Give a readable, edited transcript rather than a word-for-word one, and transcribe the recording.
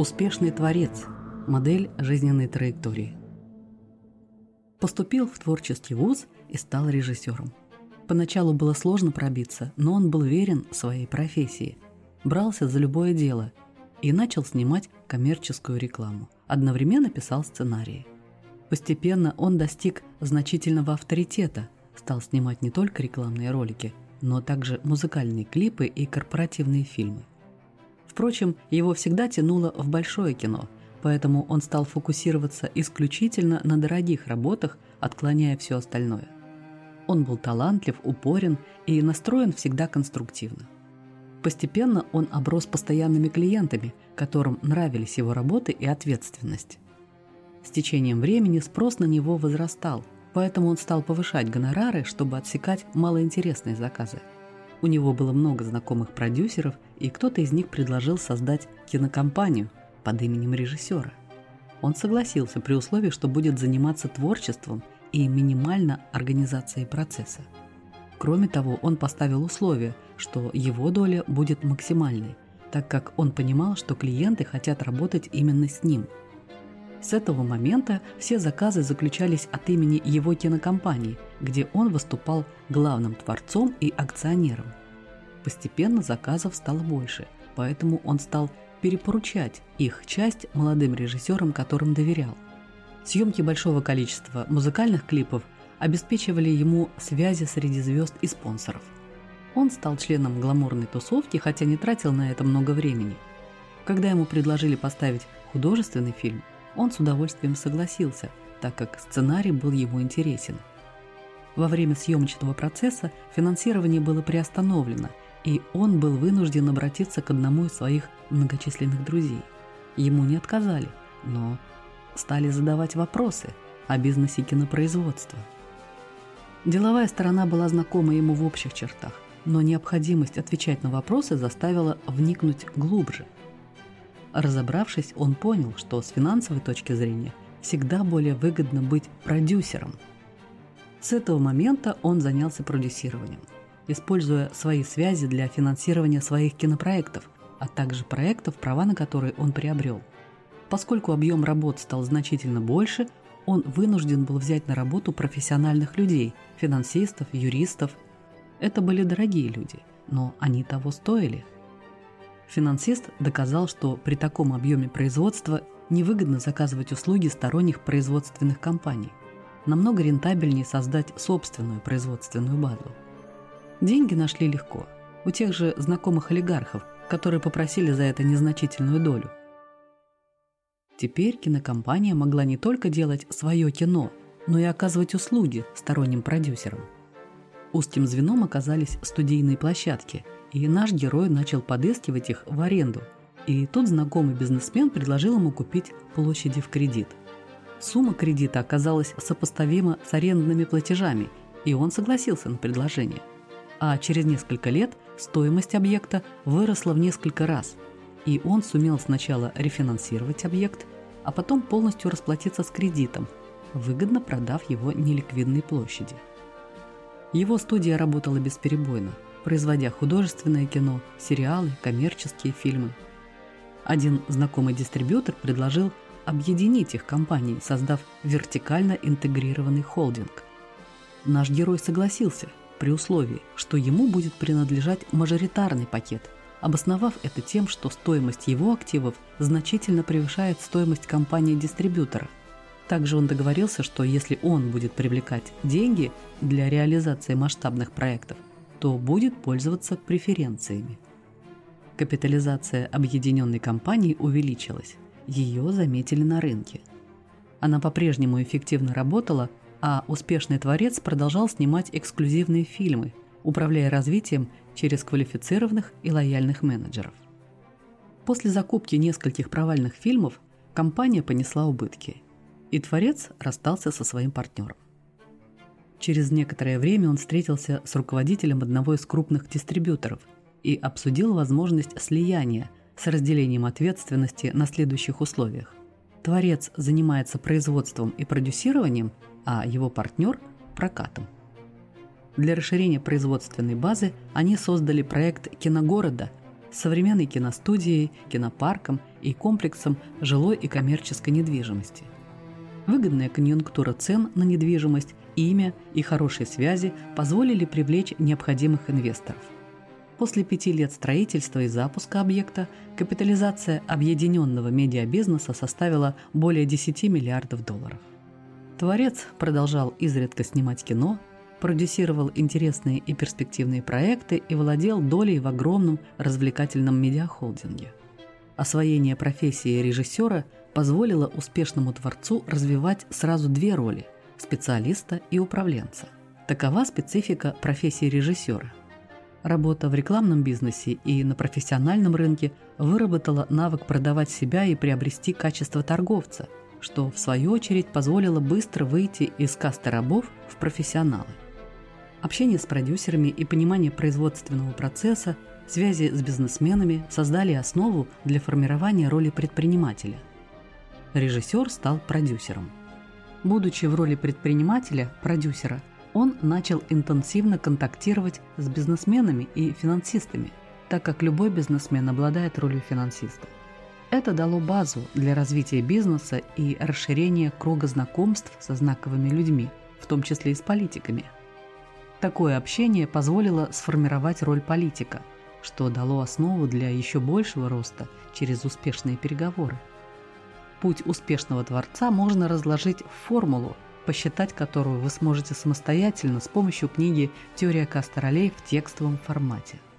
Успешный творец. Модель жизненной траектории. Поступил в творческий вуз и стал режиссером. Поначалу было сложно пробиться, но он был верен своей профессии, брался за любое дело и начал снимать коммерческую рекламу. Одновременно писал сценарии. Постепенно он достиг значительного авторитета, стал снимать не только рекламные ролики, но также музыкальные клипы и корпоративные фильмы. Впрочем, его всегда тянуло в большое кино, поэтому он стал фокусироваться исключительно на дорогих работах, отклоняя все остальное. Он был талантлив, упорен и настроен всегда конструктивно. Постепенно он оброс постоянными клиентами, которым нравились его работы и ответственность. С течением времени спрос на него возрастал, поэтому он стал повышать гонорары, чтобы отсекать малоинтересные заказы. У него было много знакомых продюсеров, и кто-то из них предложил создать кинокомпанию под именем режиссера. Он согласился при условии, что будет заниматься творчеством и минимально организацией процесса. Кроме того, он поставил условие, что его доля будет максимальной, так как он понимал, что клиенты хотят работать именно с ним. С этого момента все заказы заключались от имени его кинокомпании, где он выступал главным творцом и акционером. Постепенно заказов стало больше, поэтому он стал перепоручать их часть молодым режиссерам, которым доверял. Съемки большого количества музыкальных клипов обеспечивали ему связи среди звезд и спонсоров. Он стал членом гламурной тусовки, хотя не тратил на это много времени. Когда ему предложили поставить художественный фильм, он с удовольствием согласился, так как сценарий был ему интересен. Во время съемочного процесса финансирование было приостановлено, и он был вынужден обратиться к одному из своих многочисленных друзей. Ему не отказали, но стали задавать вопросы о бизнесе кинопроизводства. Деловая сторона была знакома ему в общих чертах, но необходимость отвечать на вопросы заставила вникнуть глубже. Разобравшись, он понял, что с финансовой точки зрения всегда более выгодно быть продюсером. С этого момента он занялся продюсированием, используя свои связи для финансирования своих кинопроектов, а также проектов, права на которые он приобрел. Поскольку объем работ стал значительно больше, он вынужден был взять на работу профессиональных людей, финансистов, юристов. Это были дорогие люди, но они того стоили. Финансист доказал, что при таком объеме производства невыгодно заказывать услуги сторонних производственных компаний. Намного рентабельнее создать собственную производственную базу. Деньги нашли легко, у тех же знакомых олигархов, которые попросили за это незначительную долю. Теперь кинокомпания могла не только делать свое кино, но и оказывать услуги сторонним продюсерам. Узким звеном оказались студийные площадки, и наш герой начал подыскивать их в аренду. И тут знакомый бизнесмен предложил ему купить площади в кредит. Сумма кредита оказалась сопоставима с арендными платежами, и он согласился на предложение. А через несколько лет стоимость объекта выросла в несколько раз, и он сумел сначала рефинансировать объект, а потом полностью расплатиться с кредитом, выгодно продав его неликвидной площади. Его студия работала бесперебойно, производя художественное кино, сериалы, коммерческие фильмы. Один знакомый дистрибьютор предложил объединить их компании, создав вертикально интегрированный холдинг. Наш герой согласился при условии, что ему будет принадлежать мажоритарный пакет, обосновав это тем, что стоимость его активов значительно превышает стоимость компании-дистрибьютора. Также он договорился, что если он будет привлекать деньги для реализации масштабных проектов, то будет пользоваться преференциями. Капитализация объединенной компании увеличилась, ее заметили на рынке. Она по-прежнему эффективно работала, а успешный творец продолжал снимать эксклюзивные фильмы, управляя развитием через квалифицированных и лояльных менеджеров. После закупки нескольких провальных фильмов компания понесла убытки, и творец расстался со своим партнером. Через некоторое время он встретился с руководителем одного из крупных дистрибьюторов и обсудил возможность слияния с разделением ответственности на следующих условиях. Творец занимается производством и продюсированием, а его партнер – прокатом. Для расширения производственной базы они создали проект «Киногорода», современной киностудией, кинопарком и комплексом жилой и коммерческой недвижимости. Выгодная конъюнктура цен на недвижимость, имя и хорошие связи позволили привлечь необходимых инвесторов. После 5 лет строительства и запуска объекта капитализация объединенного медиабизнеса составила более 10 миллиардов долларов. Творец продолжал изредка снимать кино, продюсировал интересные и перспективные проекты и владел долей в огромном развлекательном медиахолдинге. Освоение профессии режиссера позволило успешному творцу развивать сразу 2 роли – специалиста и управленца. Такова специфика профессии режиссера. Работа в рекламном бизнесе и на профессиональном рынке выработала навык продавать себя и приобрести качество торговца, что, в свою очередь, позволило быстро выйти из касты рабов в профессионалы. Общение с продюсерами и понимание производственного процесса, связи с бизнесменами создали основу для формирования роли предпринимателя. Режиссер стал продюсером. Будучи в роли предпринимателя, продюсера, он начал интенсивно контактировать с бизнесменами и финансистами, так как любой бизнесмен обладает ролью финансиста. Это дало базу для развития бизнеса и расширения круга знакомств со знаковыми людьми, в том числе и с политиками. Такое общение позволило сформировать роль политика, что дало основу для еще большего роста через успешные переговоры. Путь успешного творца можно разложить в формулу, посчитать которую вы сможете самостоятельно с помощью книги «Теория касты ролей» в текстовом формате.